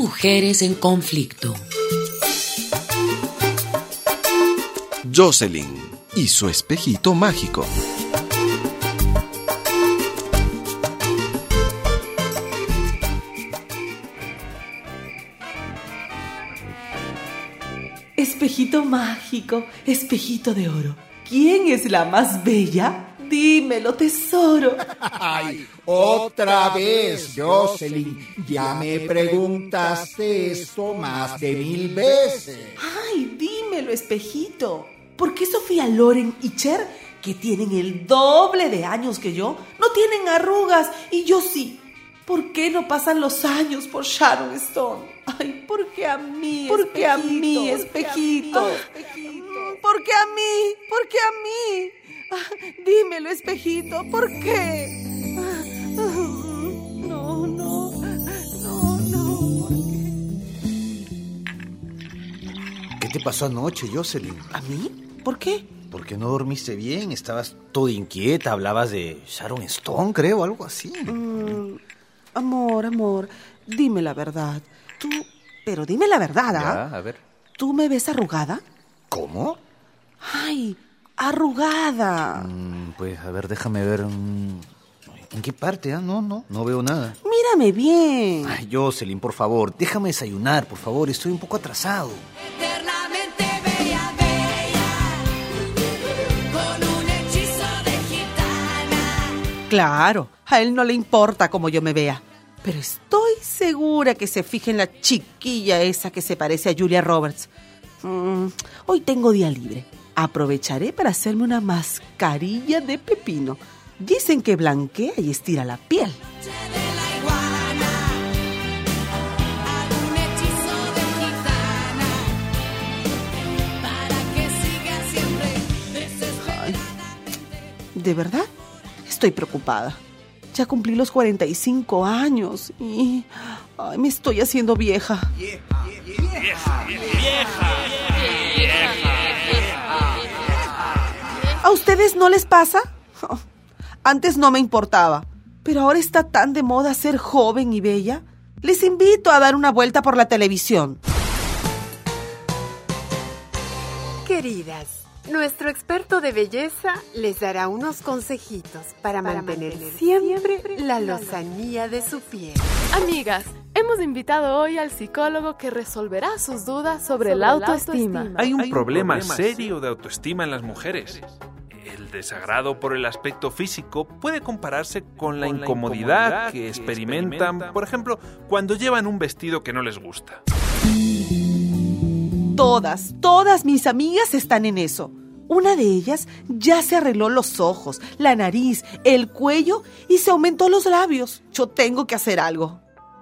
mujeres en conflicto. Jocelyn y su espejito mágico. Espejito mágico, espejito de oro, ¿quién es la más bella? Dímelo, tesoro. Ay, otra vez, Jocelyn. Ya me preguntaste esto más de 1000 veces. Ay, dímelo, espejito. ¿Por qué Sofía Loren y Cher, que tienen el doble de años que yo, no tienen arrugas y yo sí? ¿Por qué no pasan los años por Sharon Stone? Ay, ¿por qué a mí, espejito? ¿Por qué a mí, espejito? ¿Por qué a mí? ¿Por qué a mí? Dímelo, espejito, ¿por qué? No, ¿por qué? ¿Qué te pasó anoche, Jocelyn? ¿A mí? ¿Por qué? ¿Por qué no dormiste bien? Estabas toda inquieta, hablabas de Sharon Stone, creo, algo así. Amor, dime la verdad. Pero dime la verdad, ¿ah? Ya, a ver. ¿Tú me ves arrugada? ¿Cómo? Ay, arrugada. Pues, a ver, déjame ver. ¿En qué parte? No veo nada. Mírame bien. Ay, Jocelyn, por favor, déjame desayunar, por favor. Estoy un poco atrasado. Eternamente bella, bella, con un hechizo de gitana. Claro, a él no le importa cómo yo me vea. Pero estoy segura que se fija en la chiquilla esa que se parece a Julia Roberts. Hoy tengo día libre. Aprovecharé para hacerme una mascarilla de pepino. Dicen que blanquea y estira la piel. Ay, ¿de verdad? Estoy preocupada. Ya cumplí los 45 años y me estoy haciendo vieja. ¿A ustedes no les pasa? Antes no me importaba, pero ahora está tan de moda ser joven y bella. Les invito a dar una vuelta por la televisión. Queridas, nuestro experto de belleza les dará unos consejitos para mantener siempre la lozanía de su piel. Amigas, hemos invitado hoy al psicólogo que resolverá sus dudas sobre la autoestima. Hay un problema serio de autoestima en las mujeres. El desagrado por el aspecto físico puede compararse con la incomodidad que experimentan, por ejemplo, cuando llevan un vestido que no les gusta. Todas mis amigas están en eso. Una de ellas ya se arregló los ojos, la nariz, el cuello y se aumentó los labios. Yo tengo que hacer algo.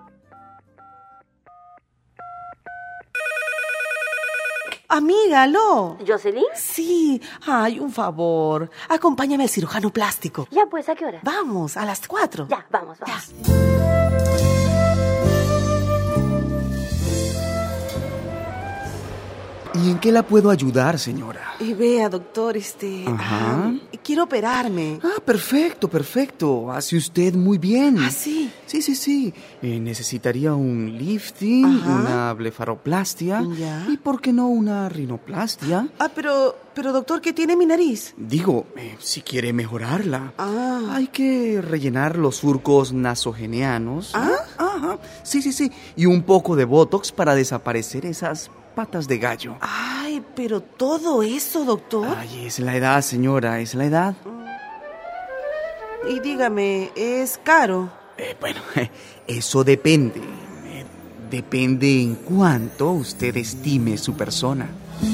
Amiga, ¿aló? ¿Jocelyn? Sí. Ay, un favor. Acompáñame al cirujano plástico. Ya, pues, ¿a qué hora? Vamos, a las 4. Ya, vamos. Ya. ¿Y en qué la puedo ayudar, señora? Vea, doctor, quiero operarme. Perfecto. Hace usted muy bien. ¿Ah, sí? Sí. Necesitaría un lifting, una blefaroplastia. ¿Ya? ¿Y por qué no una rinoplastia? Pero doctor, ¿qué tiene mi nariz? Digo, si quiere mejorarla. Hay que rellenar los surcos nasogeneanos. Sí. Y un poco de botox para desaparecer esas patas de gallo. Ay, pero todo eso, doctor. Ay, es la edad, señora, es la edad. Y dígame, ¿es caro? Bueno, eso depende. Depende en cuánto usted estime su persona.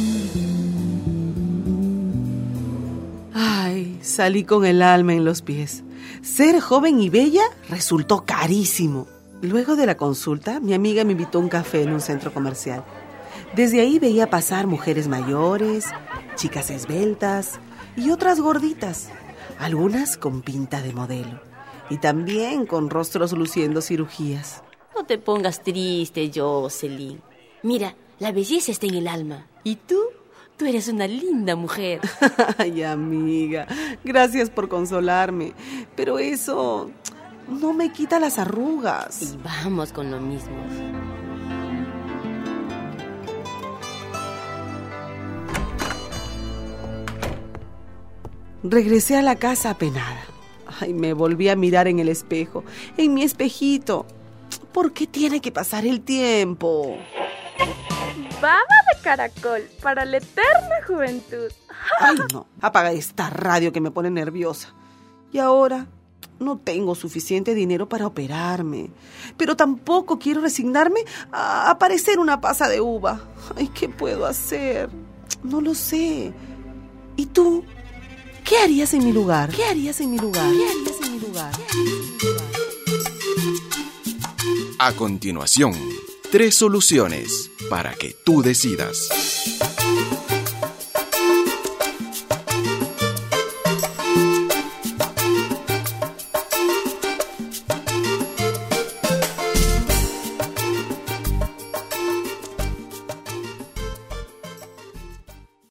Ay, salí con el alma en los pies. Ser joven y bella resultó carísimo. Luego de la consulta, mi amiga me invitó a un café en un centro comercial. Desde ahí veía pasar mujeres mayores, chicas esbeltas y otras gorditas, algunas con pinta de modelo y también con rostros luciendo cirugías. No te pongas triste, Jocelyn. Mira, la belleza está en el alma. ¿Y tú? Tú eres una linda mujer. Ay, amiga, gracias por consolarme, pero eso no me quita las arrugas. Y vamos con lo mismo. Regresé a la casa apenada. Ay, me volví a mirar en el espejo, en mi espejito. ¿Por qué tiene que pasar el tiempo? Baba de caracol para la eterna juventud. Ay, no, apaga esta radio que me pone nerviosa. Y ahora no tengo suficiente dinero para operarme, pero tampoco quiero resignarme a parecer una pasa de uva. Ay, ¿qué puedo hacer? No lo sé. ¿Y tú? ¿Qué harías en mi lugar? ¿Qué harías en mi lugar? ¿Qué harías en mi lugar? A continuación, 3 soluciones para que tú decidas.